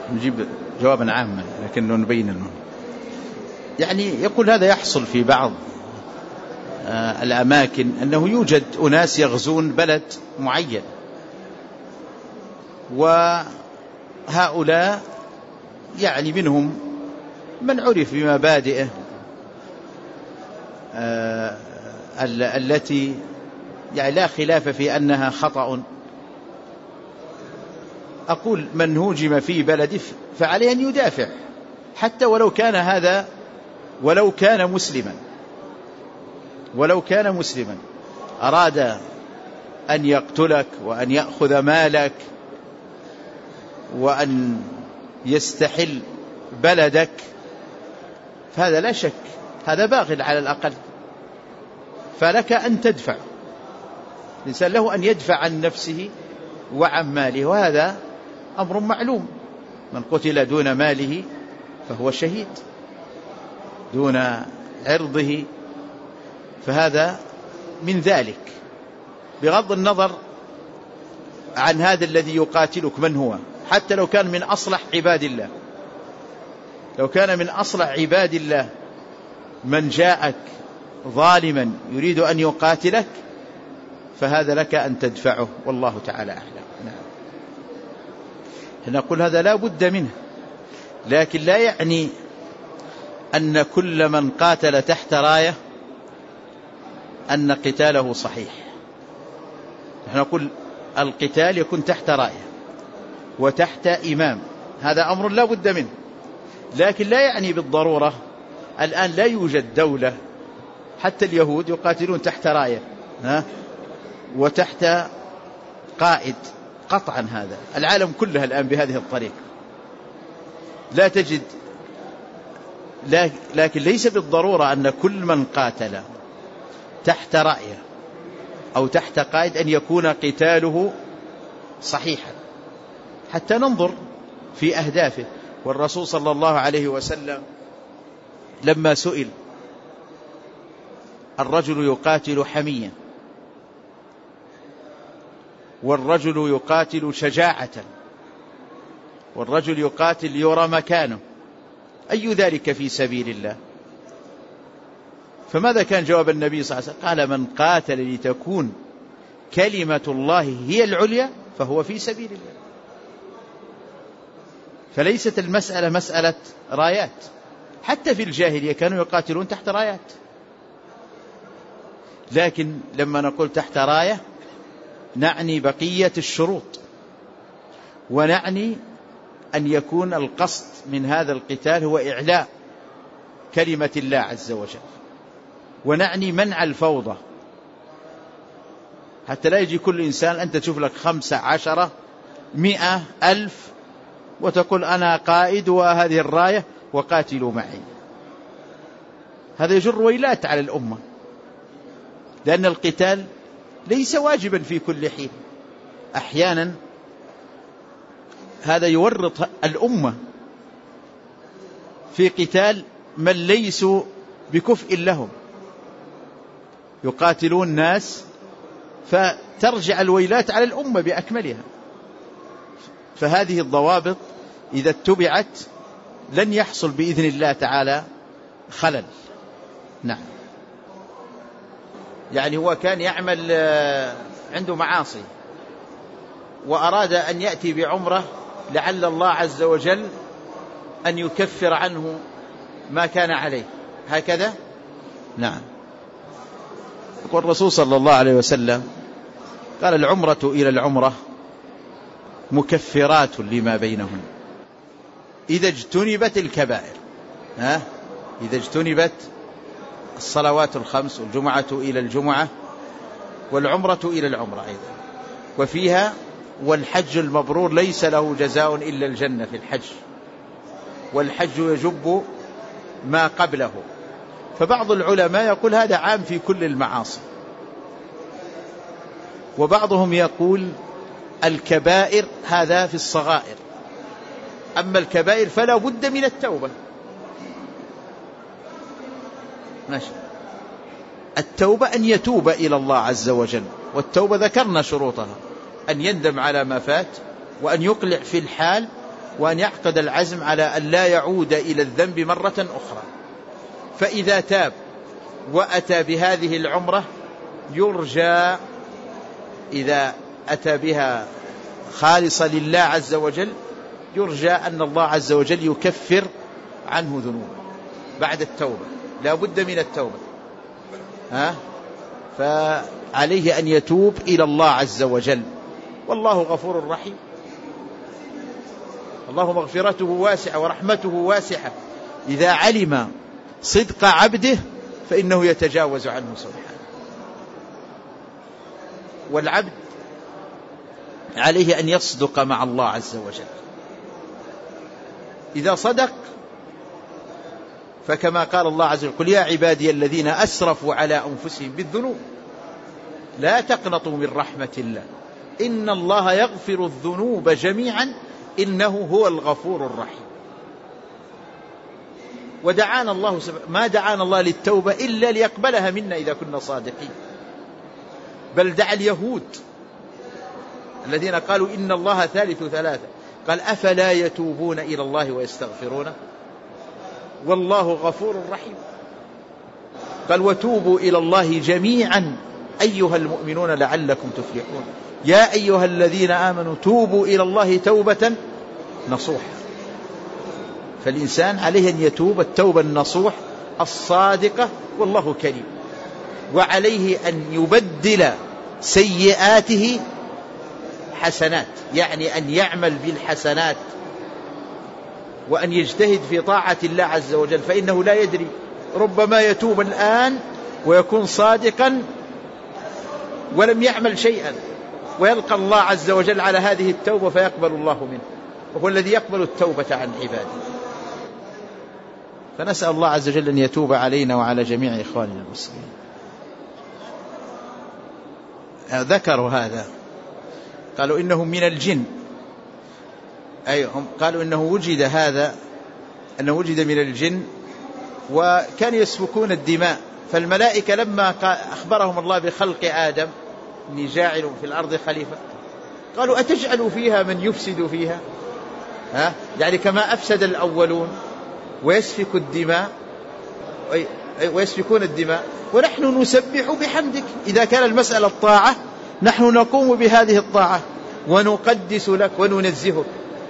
نجيب جوابا عاما لكنه نبين المهم. يعني يقول هذا يحصل في بعض الأماكن أنه يوجد أناس يغزون بلد معين، وهؤلاء يعني منهم من عرف بمبادئه التي يعني لا خلاف في أنها خطأ. أقول من هوجم في بلده فعليه أن يدافع، حتى ولو كان هذا ولو كان مسلما أراد أن يقتلك وأن يأخذ مالك وأن يستحل بلدك، فهذا لا شك هذا باغ على الأقل، فلك أن تدفع. الإنسان له أن يدفع عن نفسه وعن ماله، وهذا أمر معلوم. من قتل دون ماله فهو شهيد، دون عرضه، فهذا من ذلك، بغض النظر عن هذا الذي يقاتلك من هو، حتى لو كان من أصلح عباد الله. لو كان من أصلح عباد الله من جاءك ظالما يريد أن يقاتلك فهذا لك أن تدفعه، والله تعالى أعلم. نقول هذا لا بد منه، لكن لا يعني أن كل من قاتل تحت راية أن قتاله صحيح. نحن نقول القتال يكون تحت راية وتحت إمام، هذا أمر لا بد منه، لكن لا يعني بالضرورة. الآن لا يوجد دولة، حتى اليهود يقاتلون تحت راية وتحت قائد قطعا. هذا العالم كله الآن بهذه الطريقة لا تجد، لكن ليس بالضرورة أن كل من قاتل تحت رأيه أو تحت قائد أن يكون قتاله صحيحا، حتى ننظر في أهدافه. والرسول صلى الله عليه وسلم لما سئل الرجل يقاتل حمية والرجل يقاتل شجاعة والرجل يقاتل يرى مكانه، أي ذلك في سبيل الله؟ فماذا كان جواب النبي صلى الله عليه وسلم؟ قال من قاتل لتكون كلمة الله هي العليا فهو في سبيل الله. فليست المسألة مسألة رايات، حتى في الجاهلية كانوا يقاتلون تحت رايات، لكن لما نقول تحت راية نعني بقية الشروط، ونعني أن يكون القصد من هذا القتال هو إعلاء كلمة الله عز وجل، ونعني منع الفوضى، حتى لا يجي كل إنسان أنت تشوف لك 5 10 100 1000 وتقول أنا قائد وهذه الراية وقاتلوا معي. هذا يجر ويلات على الأمة، لأن القتال ليس واجبا في كل حين. أحيانا هذا يورط الأمة في قتال من ليسوا بكفء لهم، يقاتلون ناس فترجع الويلات على الأمة بأكملها. فهذه الضوابط إذا اتبعت لن يحصل بإذن الله تعالى خلل. نعم. يعني هو كان يعمل عنده معاصي وأراد أن يأتي بعمرة لعل الله عز وجل أن يكفر عنه ما كان عليه، هكذا. نعم. يقول الرسول صلى الله عليه وسلم قال العمرة إلى العمرة مكفرات لما بينهن إذا اجتنبت الكبائر. إذا اجتنبت الصلوات الخمس والجمعة إلى الجمعة والعمرة إلى العمرة أيضا. وفيها والحج المبرور ليس له جزاء إلا الجنة في الحج، والحج يجب ما قبله. فبعض العلماء يقول هذا عام في كل المعاصي، وبعضهم يقول الكبائر هذا في الصغائر، أما الكبائر فلا بد من التوبة. ماشي. التوبة أن يتوب إلى الله عز وجل، والتوبة ذكرنا شروطها: أن يندم على ما فات، وأن يقلع في الحال، وأن يعقد العزم على أن لا يعود إلى الذنب مرة أخرى. فإذا تاب وأتى بهذه العمرة يرجى، إذا أتى بها خالصة لله عز وجل، يرجى أن الله عز وجل يكفر عنه ذنوبه بعد التوبة، لا بد من التوبة. فعليه أن يتوب إلى الله عز وجل، والله غفور رحيم. الله مغفرته واسعة ورحمته واسعة، إذا علم صدق عبده فإنه يتجاوز عنه سبحانه. والعبد عليه أن يصدق مع الله عز وجل. إذا صدق فكما قال الله عز وجل: قل يا عبادي الذين أسرفوا على أنفسهم بالذنوب لا تقنطوا من رحمة الله إن الله يغفر الذنوب جميعا إنه هو الغفور الرحيم. ودعانا الله ما دعانا الله للتوبة إلا ليقبلها منا إذا كنا صادقين. بل دعا اليهود الذين قالوا إن الله ثالث ثلاثة، قال: أفلا يتوبون إلى الله ويستغفرونه والله غفور رحيم. قال: وتوبوا إلى الله جميعا أيها المؤمنون لعلكم تفلحون. يا أيها الذين آمنوا توبوا إلى الله توبة نصوحا. فالإنسان عليه أن يتوب التوبة النصوح الصادقة، والله كريم. وعليه أن يبدل سيئاته حسنات، يعني أن يعمل بالحسنات وأن يجتهد في طاعة الله عز وجل، فإنه لا يدري، ربما يتوب الآن ويكون صادقا ولم يعمل شيئا، ويلقى الله عز وجل على هذه التوبة فيقبل الله منه، وهو الذي يقبل التوبة عن عباده. فنسأل الله عز وجل أن يتوب علينا وعلى جميع إخواننا المسلمين. ذكروا هذا، قالوا إنه من الجن. هم قالوا إنه وجد هذا، أنه وجد من الجن، وكانوا يسفكون الدماء. فالملائكة لما أخبرهم الله بخلق آدم إني جاعل في الأرض خليفة، قالوا: أتجعل فيها من يفسد فيها؟ يعني كما أفسد الأولون ويسفك الدماء ويسفكون الدماء ونحن نسبح بحمدك. إذا كان المسألة الطاعة نحن نقوم بهذه الطاعة ونقدس لك وننزهك.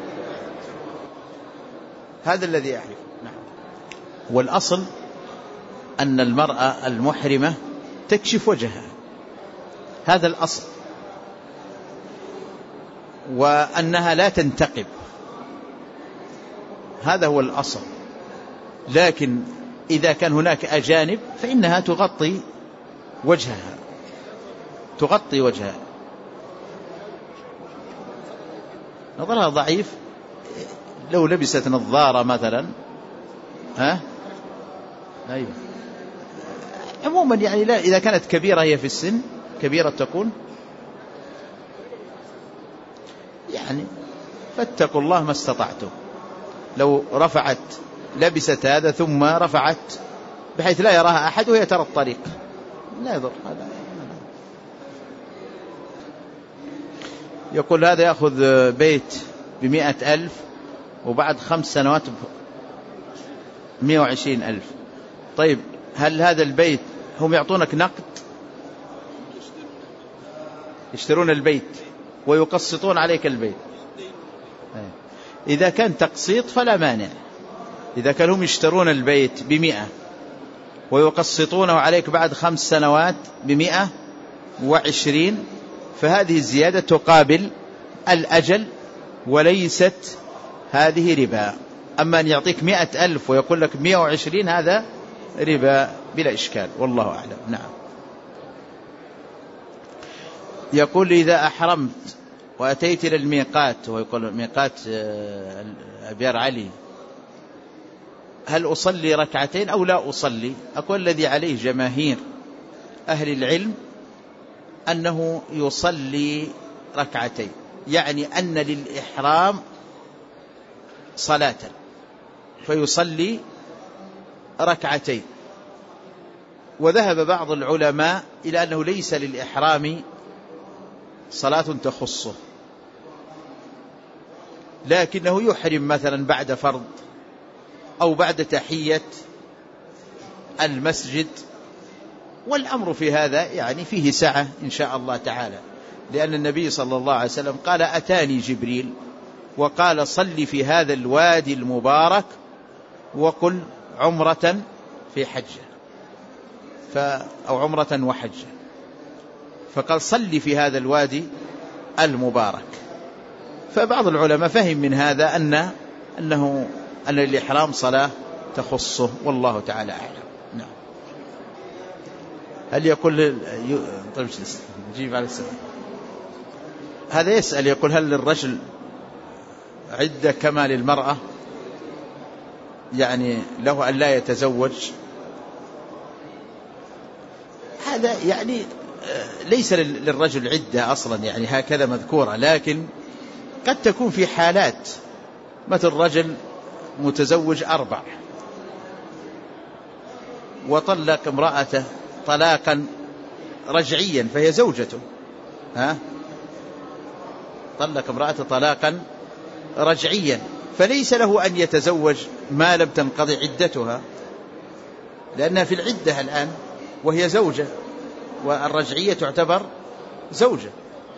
هذا الذي يعرف. نعم. والأصل أن المرأة المحرمة تكشف وجهها، هذا الأصل، وأنها لا تنتقب، هذا هو الأصل. لكن إذا كان هناك أجانب فإنها تغطي وجهها، تغطي وجهها. نظرها ضعيف، لو لبست نظارة مثلا، أيوة. عموما يعني لا، إذا كانت كبيرة هي في السن، كبيرة تكون، يعني فاتقوا الله ما استطعتم. لو رفعت، لبست هذا ثم رفعت بحيث لا يراها أحد وهي ترى الطريق، لا يضر هذا. يقول هذا يأخذ بيت ب100,000 وبعد 5 سنوات 120,000. طيب هل هذا البيت هم يعطونك نقد؟ يشترون البيت ويقسطون عليك البيت. إذا كان تقسيط فلا مانع. إذا كانوا هم يشترون البيت ب100 ويقسطونه عليك بعد 5 سنوات ب120، فهذه الزيادة تقابل الأجل وليست هذه ربا. أما أن يعطيك 100,000 ويقول لك 120 هذا ربا بلا إشكال، والله أعلم. نعم. يقول: إذا أحرمت وأتيت إلى الميقات، ويقول ميقات أبيار علي، هل أصلي ركعتين أو لا أصلي؟ أقول الذي عليه جماهير أهل العلم أنه يصلي ركعتين، يعني أن للإحرام صلاة فيصلي ركعتين. وذهب بعض العلماء إلى أنه ليس للإحرام صلاة تخصه، لكنه يحرم مثلا بعد فرض أو بعد تحية المسجد، والأمر في هذا يعني فيه سعة إن شاء الله تعالى، لأن النبي صلى الله عليه وسلم قال: أتاني جبريل وقال: صل في هذا الوادي المبارك وقل عمرة في حجة أو عمرة وحجة، فقال: صل في هذا الوادي المبارك. فبعض العلماء فهم من هذا أن الإحرام صلاة تخصه، والله تعالى أعلم. نعم. هل يقول طيب نجيب على السؤال هذا؟ يسأل يقول: هل للرجل عدة كما للمرأة؟ يعني له أن لا يتزوج؟ هذا يعني ليس للرجل عدة أصلا يعني هكذا مذكورة، لكن قد تكون في حالات، مثل رجل متزوج 4 وطلق امرأته طلاقا رجعيا فهي زوجته، طلق امرأته طلاقا رجعيا، فليس له أن يتزوج ما لم تنقضي عدتها، لأنها في العدة الآن وهي زوجة، والرجعية تعتبر زوجة،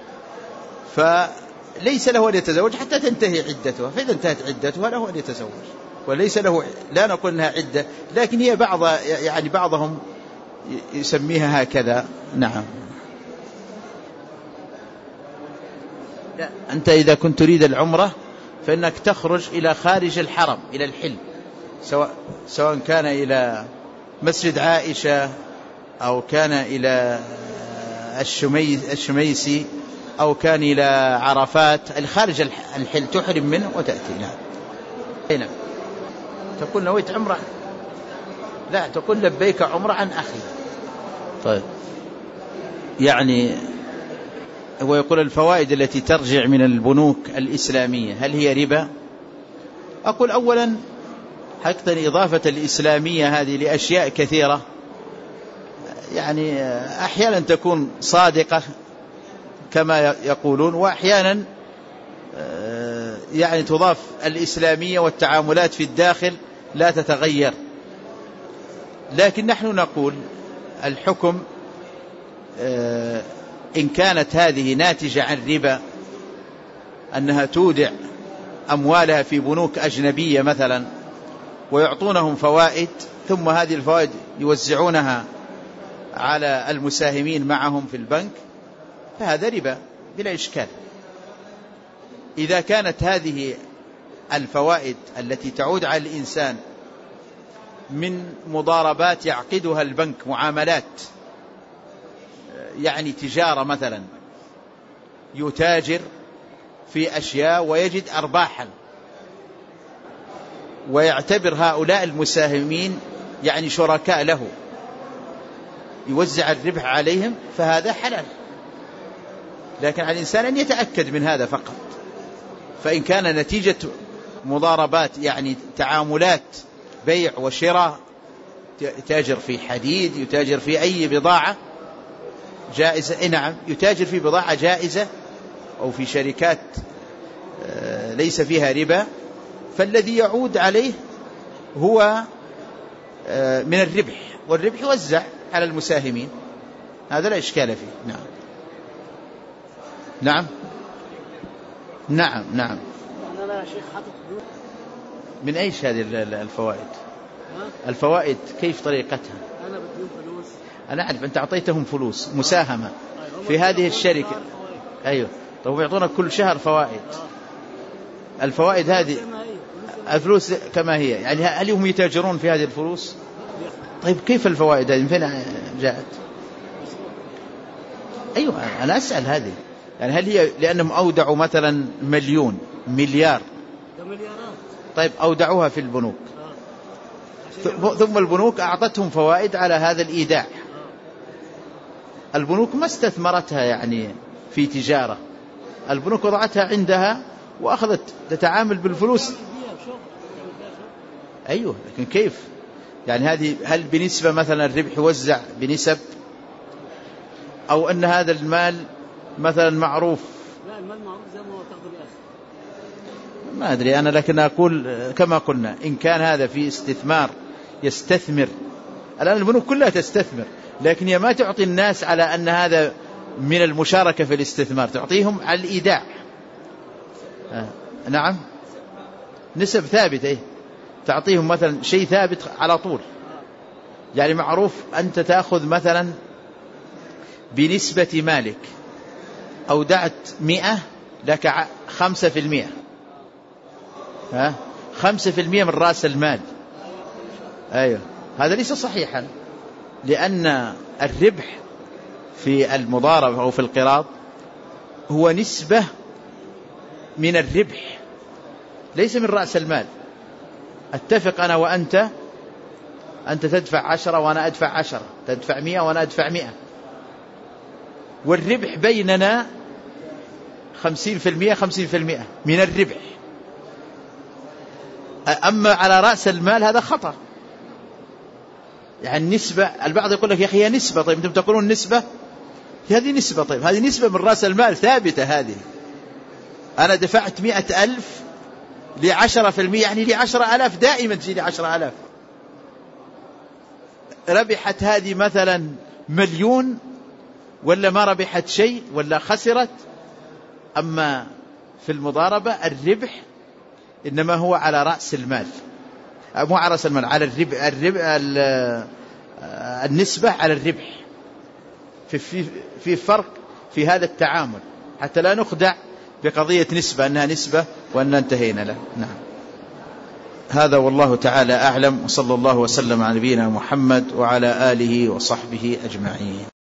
فليس له أن يتزوج حتى تنتهي عدتها، فإذا انتهت عدتها له أن يتزوج، وليس له، لا نقول أنها عدة، لكن هي بعضهم يسميها هكذا. نعم. أنت إذا كنت تريد العمرة فإنك تخرج إلى خارج الحرم، إلى الحل، سواء كان إلى مسجد عائشة أو كان إلى الشميسي أو كان إلى عرفات، الخارج الحل تحرم منه وتأتي. نعم. هنا تقول نويت عمرة، لا تقول لبيك عمرة عن أخي. طيب، يعني هو يقول: الفوائد التي ترجع من البنوك الإسلامية هل هي ربا؟ أقول أولا حقا إضافة الإسلامية هذه لأشياء كثيرة، يعني أحيانا تكون صادقة كما يقولون، وأحيانا يعني تضاف الإسلامية والتعاملات في الداخل لا تتغير، لكن نحن نقول الحكم إن كانت هذه ناتجة عن ربا، أنها تودع أموالها في بنوك أجنبية مثلا ويعطونهم فوائد، ثم هذه الفوائد يوزعونها على المساهمين معهم في البنك، فهذا ربا بلا إشكال. إذا كانت هذه الفوائد التي تعود على الإنسان من مضاربات يعقدها البنك، معاملات يعني تجارة مثلا، يتاجر في أشياء ويجد أرباحا، ويعتبر هؤلاء المساهمين يعني شركاء له، يوزع الربح عليهم، فهذا حلال، لكن على الإنسان أن يتأكد من هذا فقط. فإن كان نتيجة مضاربات يعني تعاملات بيع وشراء، يتاجر في حديد، يتاجر في أي بضاعة جائزة، نعم يتاجر في بضاعة جائزة أو في شركات ليس فيها ربا، فالذي يعود عليه هو من الربح، والربح يوزع على المساهمين، هذا لا إشكال فيه. نعم. نعم. نعم. نعم. أنا يا شيخ حاطط من أيش هذه الفوائد؟ الفوائد كيف طريقتها؟ أنا بديهم فلوس. أنا أعرف أنت أعطيتهم فلوس مساهمة في هذه الشركة. أيوه. طيب يعطونك كل شهر فوائد. الفوائد هذه الفلوس كما هي، يعني هل هم يتاجرون في هذه الفلوس؟ طيب كيف الفوائد هذه من فين جاءت؟ أيوه أنا أسأل هذه، يعني هل هي لأنهم أودعوا مثلا مليون مليار؟ طيب أودعوها في البنوك، ثم البنوك أعطتهم فوائد على هذا الإيداع. البنوك ما استثمرتها يعني في تجارة، البنوك وضعتها عندها وأخذت تتعامل بالفلوس. أيوه، لكن كيف يعني هذه؟ هل بنسبة مثلا الربح يوزع بنسب، أو أن هذا المال مثلا معروف؟ لا، المال معروف زي ما هو تاخذ الأخر. ما أدري أنا، لكن أقول كما قلنا إن كان هذا في استثمار يستثمر. الآن البنوك كلها تستثمر، لكن هي ما تعطي الناس على أن هذا من المشاركة في الاستثمار، تعطيهم على الإيداع. نعم، نسب ثابتة، تعطيهم مثلا شيء ثابت على طول. يعني معروف أنت تأخذ مثلا بنسبة مالك، أودعت 100 لك 5%، 5% من رأس المال. أيوه، هذا ليس صحيحا، لأن الربح في المضاربة أو في القراض هو نسبة من الربح ليس من رأس المال. اتفق أنا وأنت، أنت تدفع 10 وأنا أدفع 10، تدفع 100 وأنا أدفع 100، والربح بيننا 50% 50% من الربح. أما على رأس المال هذا خطأ، يعني النسبة. البعض يقول لك يا أخي هي نسبة، طيب أنتم تقولون نسبة، هذه نسبة، طيب هذه نسبة من رأس المال ثابتة. هذه أنا دفعت 100,000 ل10%، يعني ل10,000 دائما تجي ل10,000. ربحت هذه مثلا 1,000,000 ولا ما ربحت شيء ولا خسرت. أما في المضاربة الربح إنما هو على رأس المال، مو على رأس المال، على النسبة على الربح. في فرق في هذا التعامل، حتى لا نخدع بقضية نسبة أنها نسبة وأن انتهينا له. نعم، هذا والله تعالى أعلم، وصلى الله وسلم على نبينا محمد وعلى آله وصحبه أجمعين.